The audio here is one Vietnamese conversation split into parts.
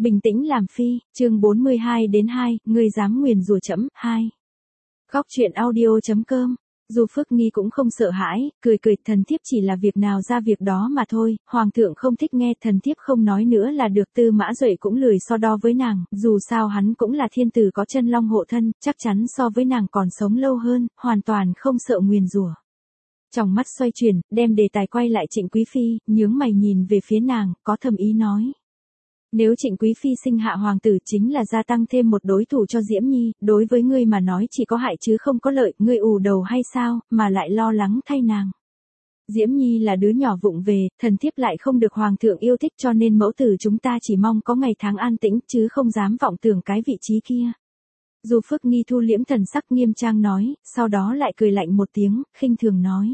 Bình tĩnh làm phi, chương 42-2, ngươi dám nguyền rủa trẫm, 2. Góc truyện audio.com. Dù Phước Nghi cũng không sợ hãi, cười cười, thần thiếp chỉ là việc nào ra việc đó mà thôi, hoàng thượng không thích nghe, thần thiếp không nói nữa là được. Tư Mã Duệ cũng lười so đo với nàng, dù sao hắn cũng là thiên tử có chân long hộ thân, chắc chắn so với nàng còn sống lâu hơn, hoàn toàn không sợ nguyền rủa. Trong mắt xoay chuyển, đem đề tài quay lại Trịnh Quý Phi, nhướng mày nhìn về phía nàng, có thầm ý nói. Nếu Trịnh Quý Phi sinh hạ hoàng tử chính là gia tăng thêm một đối thủ cho Diễm Nhi, đối với ngươi mà nói chỉ có hại chứ không có lợi, ngươi ù đầu hay sao, mà lại lo lắng thay nàng. Diễm Nhi là đứa nhỏ vụng về, thần thiếp lại không được hoàng thượng yêu thích, cho nên mẫu tử chúng ta chỉ mong có ngày tháng an tĩnh chứ không dám vọng tưởng cái vị trí kia. Dù Phước Nghi thu liễm thần sắc nghiêm trang nói, sau đó lại cười lạnh một tiếng, khinh thường nói.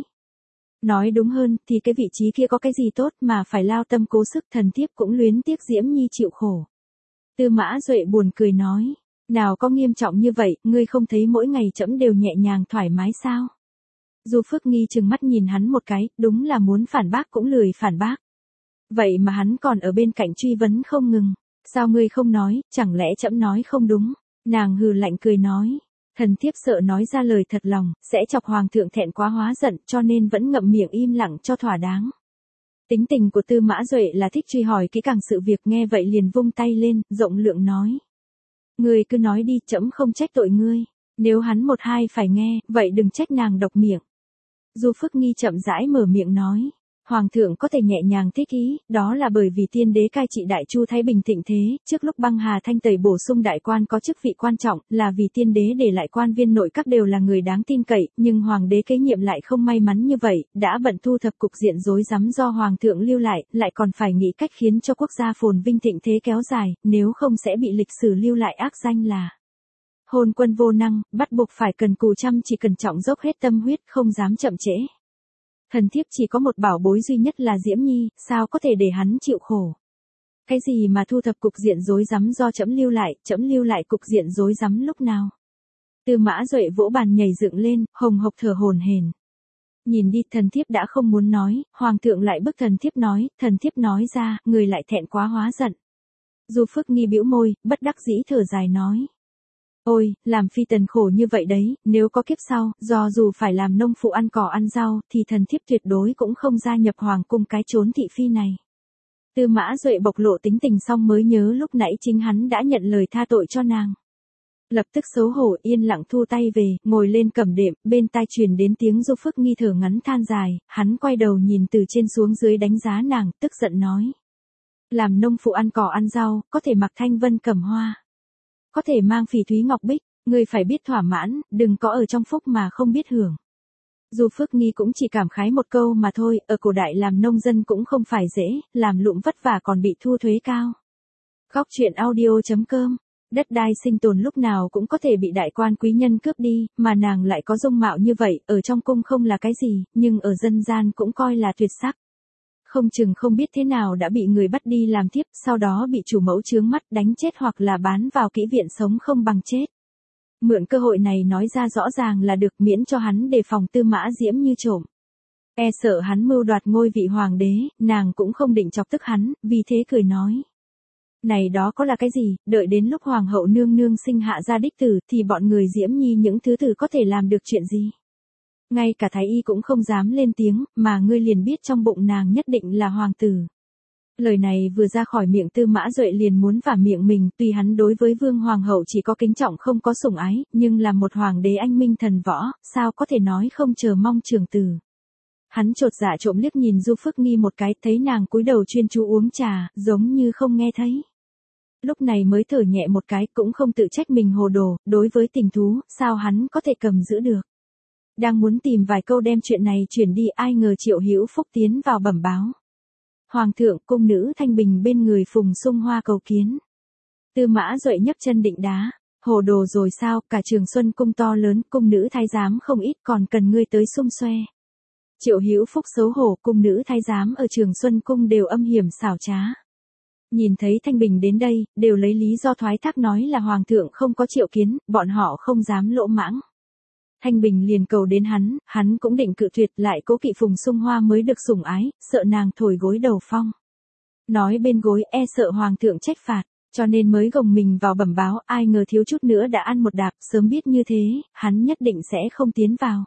Nói đúng hơn, thì cái vị trí kia có cái gì tốt mà phải lao tâm cố sức, thần thiếp cũng luyến tiếc Diễm Nhi chịu khổ. Tư Mã Duệ buồn cười nói, nào có nghiêm trọng như vậy, ngươi không thấy mỗi ngày trẫm đều nhẹ nhàng thoải mái sao? Dù Phước Nghi trừng mắt nhìn hắn một cái, đúng là muốn phản bác cũng lười phản bác. Vậy mà hắn còn ở bên cạnh truy vấn không ngừng, sao ngươi không nói, chẳng lẽ trẫm nói không đúng? Nàng hừ lạnh cười nói. Thần thiếp sợ nói ra lời thật lòng, sẽ chọc hoàng thượng thẹn quá hóa giận, cho nên vẫn ngậm miệng im lặng cho thỏa đáng. Tính tình của Tư Mã Duệ là thích truy hỏi kỹ càng sự việc, nghe vậy liền vung tay lên, rộng lượng nói. Ngươi cứ nói đi, trẫm không trách tội ngươi. Nếu hắn một hai phải nghe, vậy đừng trách nàng độc miệng. Dù Phước Nghi chậm rãi mở miệng nói. Hoàng thượng có thể nhẹ nhàng thích ý, đó là bởi vì tiên đế cai trị Đại Chu thái bình thịnh thế, trước lúc băng hà thanh tẩy bổ sung đại quan có chức vị quan trọng, là vì tiên đế để lại quan viên nội các đều là người đáng tin cậy, nhưng hoàng đế kế nhiệm lại không may mắn như vậy, đã bận thu thập cục diện rối rắm do hoàng thượng lưu lại còn phải nghĩ cách khiến cho quốc gia phồn vinh thịnh thế kéo dài, nếu không sẽ bị lịch sử lưu lại ác danh là hôn quân vô năng, bắt buộc phải cần cù chăm chỉ cẩn trọng dốc hết tâm huyết, không dám chậm trễ. Thần thiếp chỉ có một bảo bối duy nhất là Diễm Nhi, sao có thể để hắn chịu khổ. Cái gì mà thu thập cục diện rối rắm do trẫm lưu lại cục diện rối rắm lúc nào. Tư Mã Duệ vỗ bàn nhảy dựng lên, hồng hộc thở hổn hển. Nhìn đi, thần thiếp đã không muốn nói, hoàng thượng lại bức thần thiếp nói ra, người lại thẹn quá hóa giận. Dù Phước Nghi bĩu môi, bất đắc dĩ thở dài nói. Ôi, làm phi tần khổ như vậy đấy, nếu có kiếp sau, do dù phải làm nông phụ ăn cỏ ăn rau, thì thần thiếp tuyệt đối cũng không gia nhập hoàng cung cái chốn thị phi này. Tư Mã Duệ bộc lộ tính tình xong mới nhớ lúc nãy chính hắn đã nhận lời tha tội cho nàng. Lập tức xấu hổ yên lặng thu tay về, ngồi lên cầm đệm, bên tai truyền đến tiếng Du Phước Nghi thở ngắn than dài, hắn quay đầu nhìn từ trên xuống dưới đánh giá nàng, tức giận nói. Làm nông phụ ăn cỏ ăn rau, có thể mặc thanh vân cẩm hoa. Có thể mang phỉ thúy ngọc bích, ngươi phải biết thỏa mãn, đừng có ở trong phúc mà không biết hưởng. Dù Phước Nghi cũng chỉ cảm khái một câu mà thôi, ở cổ đại làm nông dân cũng không phải dễ, làm lụng vất vả còn bị thu thuế cao. Góc truyện audio.com. Đất đai sinh tồn lúc nào cũng có thể bị đại quan quý nhân cướp đi, mà nàng lại có dung mạo như vậy, ở trong cung không là cái gì, nhưng ở dân gian cũng coi là tuyệt sắc. Không chừng không biết thế nào đã bị người bắt đi làm thiếp, sau đó bị chủ mẫu chướng mắt đánh chết hoặc là bán vào kỹ viện sống không bằng chết. Mượn cơ hội này nói ra rõ ràng là được, miễn cho hắn đề phòng Tư Mã Diễm như trộm. E sợ hắn mưu đoạt ngôi vị hoàng đế, nàng cũng không định chọc tức hắn, vì thế cười nói. Này đó có là cái gì, đợi đến lúc hoàng hậu nương nương sinh hạ ra đích tử thì bọn người Diễm Nhi những thứ tử có thể làm được chuyện gì. Ngay cả thái y cũng không dám lên tiếng, mà ngươi liền biết trong bụng nàng nhất định là hoàng tử. Lời này vừa ra khỏi miệng Tư Mã Duệ liền muốn vả miệng mình, tuy hắn đối với vương hoàng hậu chỉ có kính trọng không có sủng ái, nhưng là một hoàng đế anh minh thần võ, sao có thể nói không chờ mong trưởng tử. Hắn chột dạ trộm liếc nhìn Du Phước Nghi một cái, thấy nàng cúi đầu chuyên chú uống trà, giống như không nghe thấy. Lúc này mới thở nhẹ một cái, cũng không tự trách mình hồ đồ, đối với tình thú, sao hắn có thể cầm giữ được. Đang muốn tìm vài câu đem chuyện này chuyển đi, ai ngờ Triệu Hữu Phúc tiến vào bẩm báo. Hoàng thượng, cung nữ Thanh Bình bên người Phùng Sung Hoa cầu kiến. Tư Mã Duệ nhấc chân định đá, hồ đồ rồi sao, cả Trường Xuân cung to lớn, cung nữ thái giám không ít, còn cần ngươi tới xung xoe. Triệu Hữu Phúc xấu hổ, cung nữ thái giám ở Trường Xuân cung đều âm hiểm xảo trá. Nhìn thấy Thanh Bình đến đây, đều lấy lý do thoái thác nói là hoàng thượng không có triệu kiến, bọn họ không dám lỗ mãng. Thanh Bình liền cầu đến hắn cũng định cự tuyệt, lại cố kỵ Phùng Sung Hoa mới được sủng ái, sợ nàng thổi gối đầu phong. Nói bên gối, e sợ hoàng thượng trách phạt, Cho nên mới gồng mình vào bẩm báo, ai ngờ thiếu chút nữa đã ăn một đạp, sớm biết như thế, hắn nhất định sẽ không tiến vào.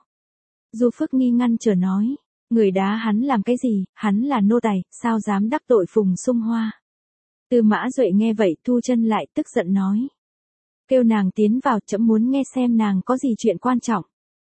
Du Phước Nghi ngăn trở nói, người đá hắn làm cái gì, hắn là nô tài, sao dám đắc tội Phùng Sung Hoa. Tư Mã Duệ nghe vậy thu chân lại, tức giận nói. Kêu nàng tiến vào, trẫm muốn nghe xem nàng có gì chuyện quan trọng.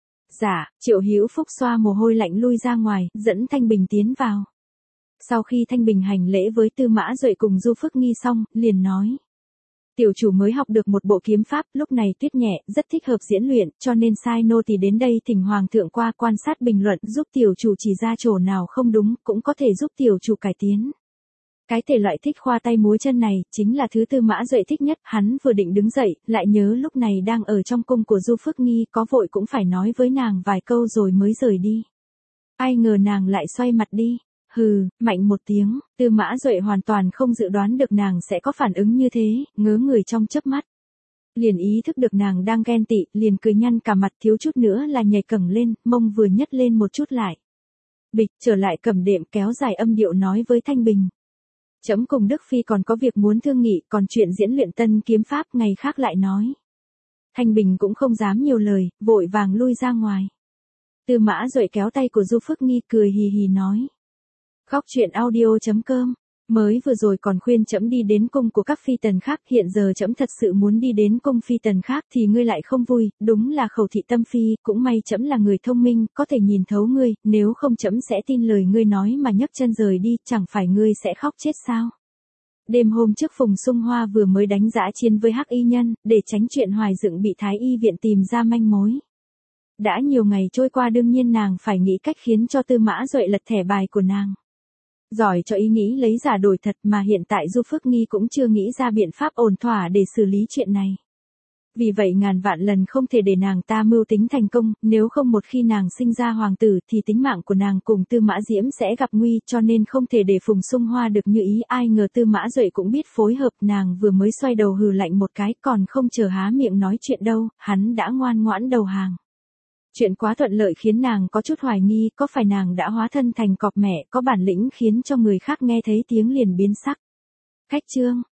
Dạ, Triệu Hữu Phúc xoa mồ hôi lạnh lui ra ngoài, dẫn Thanh Bình tiến vào. Sau khi Thanh Bình hành lễ với Tư Mã Duệ cùng Du Phước Nghi xong, liền nói. Tiểu chủ mới học được một bộ kiếm pháp, lúc này tuyết nhẹ, rất thích hợp diễn luyện, cho nên sai nô tỳ đến đây thỉnh hoàng thượng qua quan sát bình luận, giúp tiểu chủ chỉ ra chỗ nào không đúng, cũng có thể giúp tiểu chủ cải tiến. Cái thể loại thích khoa tay múa chân này, chính là thứ Tư Mã Duệ thích nhất, hắn vừa định đứng dậy, lại nhớ lúc này đang ở trong cung của Du Phước Nghi, có vội cũng phải nói với nàng vài câu rồi mới rời đi. Ai ngờ nàng lại xoay mặt đi. Hừ, mạnh một tiếng, Tư Mã Duệ hoàn toàn không dự đoán được nàng sẽ có phản ứng như thế, ngớ người trong chớp mắt. Liền ý thức được nàng đang ghen tị, liền cười nhăn cả mặt, thiếu chút nữa là nhảy cẳng lên, mông vừa nhấc lên một chút lại. Bịch, trở lại cầm đệm, kéo dài âm điệu nói với Thanh Bình. Trẫm cùng Đức Phi còn có việc muốn thương nghị, còn chuyện diễn luyện tân kiếm pháp ngày khác lại nói. Thanh Bình cũng không dám nhiều lời, vội vàng lui ra ngoài. Tư Mã Duệ kéo tay của Du Phước Nghi, cười hì hì nói. Khóc chuyện audio.com, mới vừa rồi còn khuyên trẫm đi đến cung của các phi tần khác, hiện giờ trẫm thật sự muốn đi đến cung phi tần khác thì ngươi lại không vui, đúng là khẩu thị tâm phi, cũng may trẫm là người thông minh, có thể nhìn thấu ngươi, nếu không trẫm sẽ tin lời ngươi nói mà nhấc chân rời đi, chẳng phải ngươi sẽ khóc chết sao. Đêm hôm trước Phùng Sung Hoa vừa mới đánh dã chiến với Hắc Y Nhân, để tránh chuyện Hoài Dựng bị Thái Y viện tìm ra manh mối. Đã nhiều ngày trôi qua đương nhiên nàng phải nghĩ cách khiến cho Tư Mã Duệ lật thẻ bài của nàng. Giỏi cho ý nghĩ lấy giả đổi thật mà hiện tại Du Phước Nghi cũng chưa nghĩ ra biện pháp ổn thỏa để xử lý chuyện này. Vì vậy ngàn vạn lần không thể để nàng ta mưu tính thành công, nếu không một khi nàng sinh ra hoàng tử thì tính mạng của nàng cùng Tư Mã Diễm sẽ gặp nguy, cho nên không thể để Phùng Sung Hoa được như ý. Ai ngờ Tư Mã Duệ cũng biết phối hợp, nàng vừa mới xoay đầu hừ lạnh một cái, còn không chờ há miệng nói chuyện đâu, hắn đã ngoan ngoãn đầu hàng. Chuyện quá thuận lợi khiến nàng có chút hoài nghi, có phải nàng đã hóa thân thành cọp mẹ, có bản lĩnh khiến cho người khác nghe thấy tiếng liền biến sắc. Khách trương,